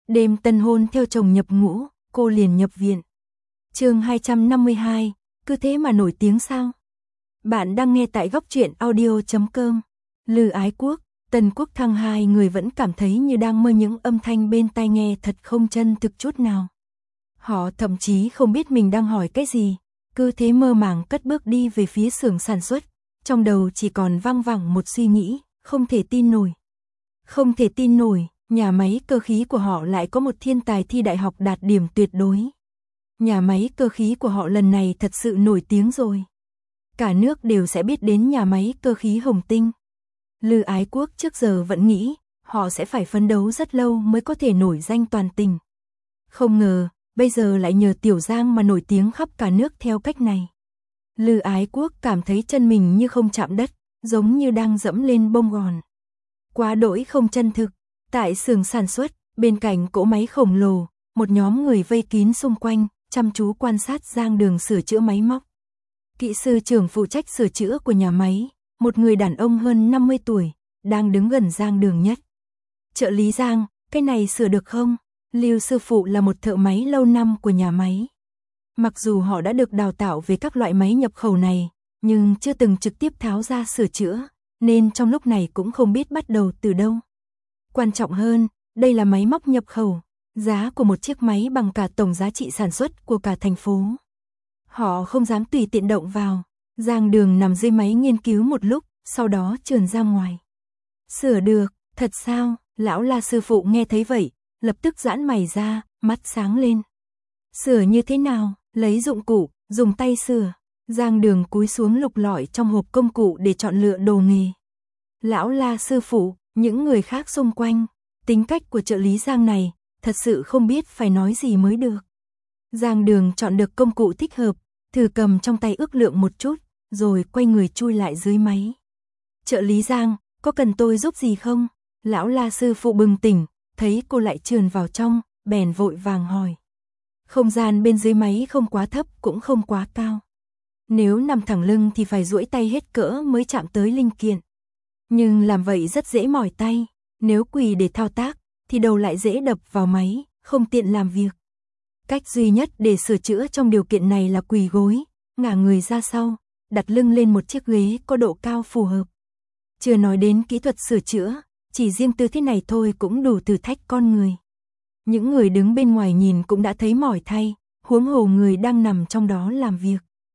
Đêm tân hôn theo chồng nhập ngũ, cô liền nhập viện. Chương 252, cứ thế mà nổi tiếng sao? Bạn đang nghe tại góc truyện audio.com. Lư Ái Quốc, Tần Quốc Thăng, hai người vẫn cảm thấy như đang mơ, những âm thanh bên tai nghe thật không chân thực chút nào. Họ thậm chí không biết mình đang hỏi cái gì, cứ thế mơ màng cất bước đi về phía xưởng sản xuất, trong đầu chỉ còn văng vẳng một suy nghĩ, không thể tin nổi. Không thể tin nổi, nhà máy cơ khí của họ lại có một thiên tài thi đại học đạt điểm tuyệt đối. Nhà máy cơ khí của họ lần này thật sự nổi tiếng rồi. Cả nước đều sẽ biết đến nhà máy cơ khí Hồng Tinh. Lư Ái Quốc trước giờ vẫn nghĩ, họ sẽ phải phấn đấu rất lâu mới có thể nổi danh toàn tỉnh. Không ngờ, bây giờ lại nhờ Tiểu Giang mà nổi tiếng khắp cả nước theo cách này. Lư Ái Quốc cảm thấy chân mình như không chạm đất, giống như đang dẫm lên bông gòn. Quá đỗi không chân thực. Tại xưởng sản xuất, bên cạnh cỗ máy khổng lồ, một nhóm người vây kín xung quanh, chăm chú quan sát Giang Đường sửa chữa máy móc. Kỹ sư trưởng phụ trách sửa chữa của nhà máy, một người đàn ông hơn 50 tuổi, đang đứng gần Giang Đường nhất. Trợ lý Giang, cái này sửa được không? Lưu sư phụ là một thợ máy lâu năm của nhà máy. Mặc dù họ đã được đào tạo về các loại máy nhập khẩu này, nhưng chưa từng trực tiếp tháo ra sửa chữa, nên trong lúc này cũng không biết bắt đầu từ đâu. Quan trọng hơn, đây là máy móc nhập khẩu, giá của một chiếc máy bằng cả tổng giá trị sản xuất của cả thành phố. Họ không dám tùy tiện động vào. Giang Đường nằm dưới máy nghiên cứu một lúc, sau đó trườn ra ngoài. Sửa được, thật sao? Lão La sư phụ nghe thấy vậy, lập tức giãn mày ra, mắt sáng lên. Sửa như thế nào? Lấy dụng cụ, dùng tay sửa. Giang Đường cúi xuống lục lọi trong hộp công cụ để chọn lựa đồ nghề. Lão La sư phụ, những người khác xung quanh, tính cách của trợ lý Giang này, thật sự không biết phải nói gì mới được. Giang Đường chọn được công cụ thích hợp, thử cầm trong tay ước lượng một chút, rồi quay người chui lại dưới máy. Trợ lý Giang, có cần tôi giúp gì không? Lão La sư phụ bừng tỉnh, thấy cô lại trườn vào trong, bèn vội vàng hỏi. Không gian bên dưới máy không quá thấp cũng không quá cao. Nếu nằm thẳng lưng thì phải duỗi tay hết cỡ mới chạm tới linh kiện. Nhưng làm vậy rất dễ mỏi tay, nếu quỳ để thao tác, thì đầu lại dễ đập vào máy, không tiện làm việc. Cách duy nhất để sửa chữa trong điều kiện này là quỳ gối, ngả người ra sau, đặt lưng lên một chiếc ghế có độ cao phù hợp. Chưa nói đến kỹ thuật sửa chữa, chỉ riêng tư thế này thôi cũng đủ thử thách con người. Những người đứng bên ngoài nhìn cũng đã thấy mỏi thay, huống hồ người đang nằm trong đó làm việc.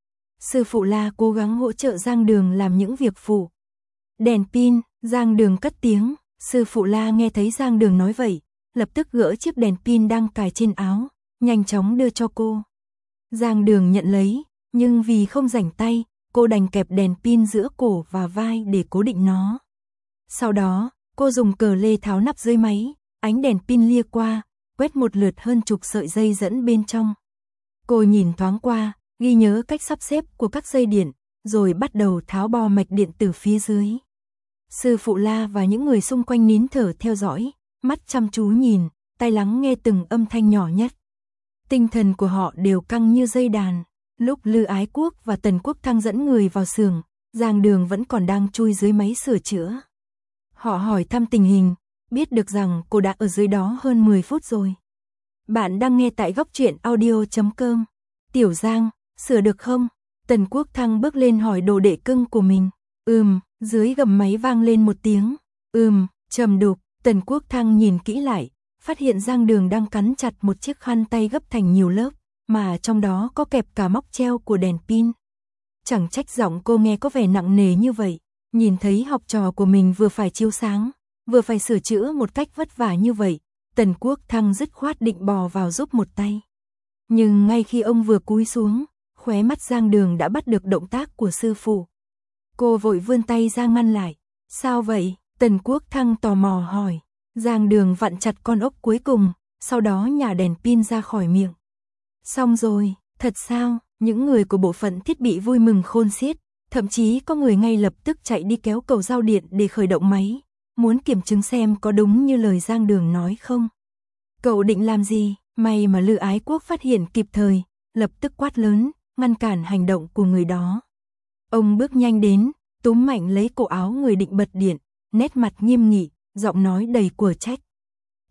Sư phụ La cố gắng hỗ trợ Giang Đường làm những việc phụ. Đèn pin, Giang Đường cất tiếng, sư phụ La nghe thấy Giang Đường nói vậy, lập tức gỡ chiếc đèn pin đang cài trên áo, nhanh chóng đưa cho cô. Giang Đường nhận lấy, nhưng vì không rảnh tay, cô đành kẹp đèn pin giữa cổ và vai để cố định nó. Sau đó, cô dùng cờ lê tháo nắp dưới máy, ánh đèn pin lia qua, quét một lượt hơn chục sợi dây dẫn bên trong. Cô nhìn thoáng qua, ghi nhớ cách sắp xếp của các dây điện, rồi bắt đầu tháo bo mạch điện từ phía dưới. Sư phụ La và những người xung quanh nín thở theo dõi, mắt chăm chú nhìn, tai lắng nghe từng âm thanh nhỏ nhất. Tinh thần của họ đều căng như dây đàn. Lúc Lư Ái Quốc và Tần Quốc Thăng dẫn người vào xưởng, Giang Đường vẫn còn đang chui dưới máy sửa chữa. Họ hỏi thăm tình hình, biết được rằng cô đã ở dưới đó hơn 10 phút rồi. Bạn đang nghe tại góc truyện audio.com. Tiểu Giang, sửa được không? Tần Quốc Thăng bước lên hỏi đồ đệ cưng của mình. Dưới gầm máy vang lên một tiếng. Trầm đục. Tần Quốc Thăng nhìn kỹ lại, phát hiện Giang Đường đang cắn chặt một chiếc khăn tay gấp thành nhiều lớp, mà trong đó có kẹp cả móc treo của đèn pin. Chẳng trách giọng cô nghe có vẻ nặng nề như vậy, nhìn thấy học trò của mình vừa phải chiếu sáng, vừa phải sửa chữa một cách vất vả như vậy, Tần Quốc Thăng dứt khoát định bò vào giúp một tay. Nhưng ngay khi ông vừa cúi xuống, khóe mắt Giang Đường đã bắt được động tác của sư phụ. Cô vội vươn tay ra ngăn lại. Sao vậy? Tần Quốc Thăng tò mò hỏi. Giang Đường vặn chặt con ốc cuối cùng, sau đó nhả đèn pin ra khỏi miệng. Xong rồi, thật sao? Những người của bộ phận thiết bị vui mừng khôn xiết, thậm chí có người ngay lập tức chạy đi kéo cầu giao điện để khởi động máy, muốn kiểm chứng xem có đúng như lời Giang Đường nói không. Cậu định làm gì? May mà Lư Ái Quốc phát hiện kịp thời, lập tức quát lớn, ngăn cản hành động của người đó. Ông bước nhanh đến, túm mạnh lấy cổ áo người định bật điện, nét mặt nghiêm nghị, giọng nói đầy quở trách.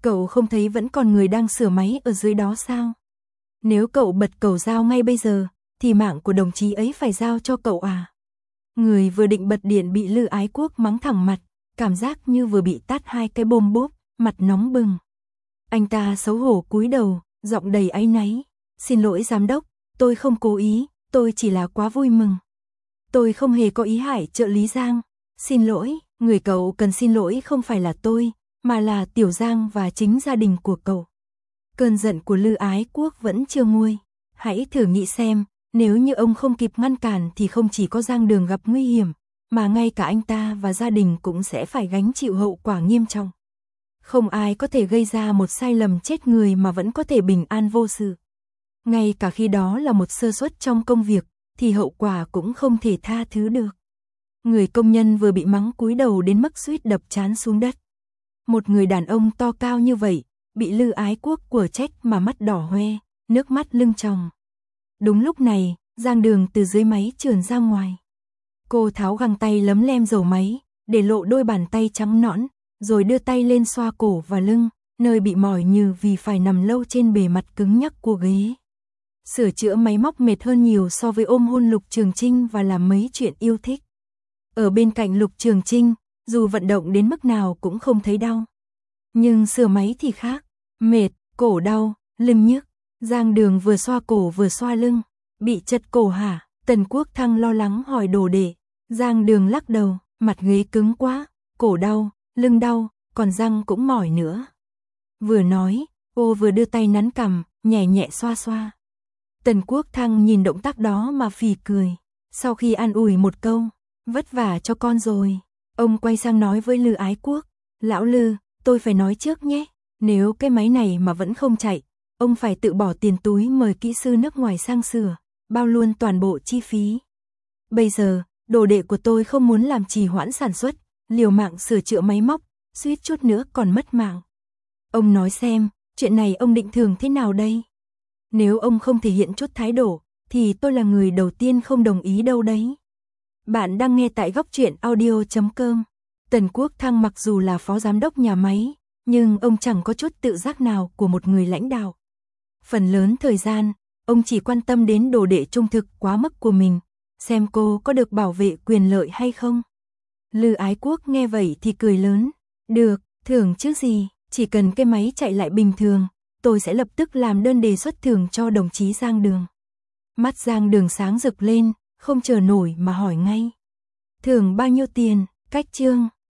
Cậu không thấy vẫn còn người đang sửa máy ở dưới đó sao? Nếu cậu bật cầu giao ngay bây giờ, thì mạng của đồng chí ấy phải giao cho cậu à? Người vừa định bật điện bị Lư Ái Quốc mắng thẳng mặt, cảm giác như vừa bị tát 2 cái bôm bốp, mặt nóng bừng. Anh ta xấu hổ cúi đầu, giọng đầy áy náy. Xin lỗi giám đốc, tôi không cố ý, tôi chỉ là quá vui mừng. Tôi không hề có ý hại trợ lý Giang. Xin lỗi, người cậu cần xin lỗi không phải là tôi, mà là Tiểu Giang và chính gia đình của cậu. Cơn giận của Lư Ái Quốc vẫn chưa nguôi. Hãy thử nghĩ xem, nếu như ông không kịp ngăn cản thì không chỉ có Giang Đường gặp nguy hiểm, mà ngay cả anh ta và gia đình cũng sẽ phải gánh chịu hậu quả nghiêm trọng. Không ai có thể gây ra một sai lầm chết người mà vẫn có thể bình an vô sự. Ngay cả khi đó là một sơ suất trong công việc, thì hậu quả cũng không thể tha thứ được. Người công nhân vừa bị mắng cúi đầu đến mức suýt đập trán xuống đất. Một người đàn ông to cao như vậy, bị Lư Ái Quốc của trách mà mắt đỏ hoe, nước mắt lưng tròng. Đúng lúc này, Giang Đường từ dưới máy trườn ra ngoài. Cô tháo găng tay lấm lem dầu máy, để lộ đôi bàn tay trắng nõn, rồi đưa tay lên xoa cổ và lưng, nơi bị mỏi nhừ vì phải nằm lâu trên bề mặt cứng nhắc của ghế. Sửa chữa máy móc mệt hơn nhiều so với ôm hôn Lục Trường Trinh và làm mấy chuyện yêu thích. Ở bên cạnh Lục Trường Trinh, dù vận động đến mức nào cũng không thấy đau. Nhưng sửa máy thì khác, mệt, cổ đau, lưng nhức. Giang Đường vừa xoa cổ vừa xoa lưng. Bị chật cổ hả? Tần Quốc Thăng lo lắng hỏi Đồ Đệ. Giang Đường lắc đầu, mặt ghế cứng quá, cổ đau, lưng đau, còn răng cũng mỏi nữa. Vừa nói, cô vừa đưa tay nắn cằm, nhẹ nhẹ xoa xoa. Tần Quốc Thăng nhìn động tác đó mà phì cười. Sau khi an ủi một câu, vất vả cho con rồi, ông quay sang nói với Lư Ái Quốc. Lão Lư, tôi phải nói trước nhé, nếu cái máy này mà vẫn không chạy, ông phải tự bỏ tiền túi mời kỹ sư nước ngoài sang sửa, bao luôn toàn bộ chi phí. Bây giờ, Đồ Đệ của tôi không muốn làm trì hoãn sản xuất, liều mạng sửa chữa máy móc, suýt chút nữa còn mất mạng. Ông nói xem, chuyện này ông định thưởng thế nào đây? Nếu ông không thể hiện chút thái độ, thì tôi là người đầu tiên không đồng ý đâu đấy. Bạn đang nghe tại góc truyện audio.com. Tần Quốc Thăng mặc dù là phó giám đốc nhà máy, nhưng ông chẳng có chút tự giác nào của một người lãnh đạo. Phần lớn thời gian, ông chỉ quan tâm đến Đồ Đệ trung thực quá mức của mình, xem cô có được bảo vệ quyền lợi hay không. Lư Ái Quốc nghe vậy thì cười lớn. Được, thưởng chứ gì, chỉ cần cái máy chạy lại bình thường, tôi sẽ lập tức làm đơn đề xuất thưởng cho đồng chí Giang Đường. Mắt Giang Đường sáng rực lên, không chờ nổi mà hỏi ngay. Thưởng bao nhiêu tiền? Cách chương.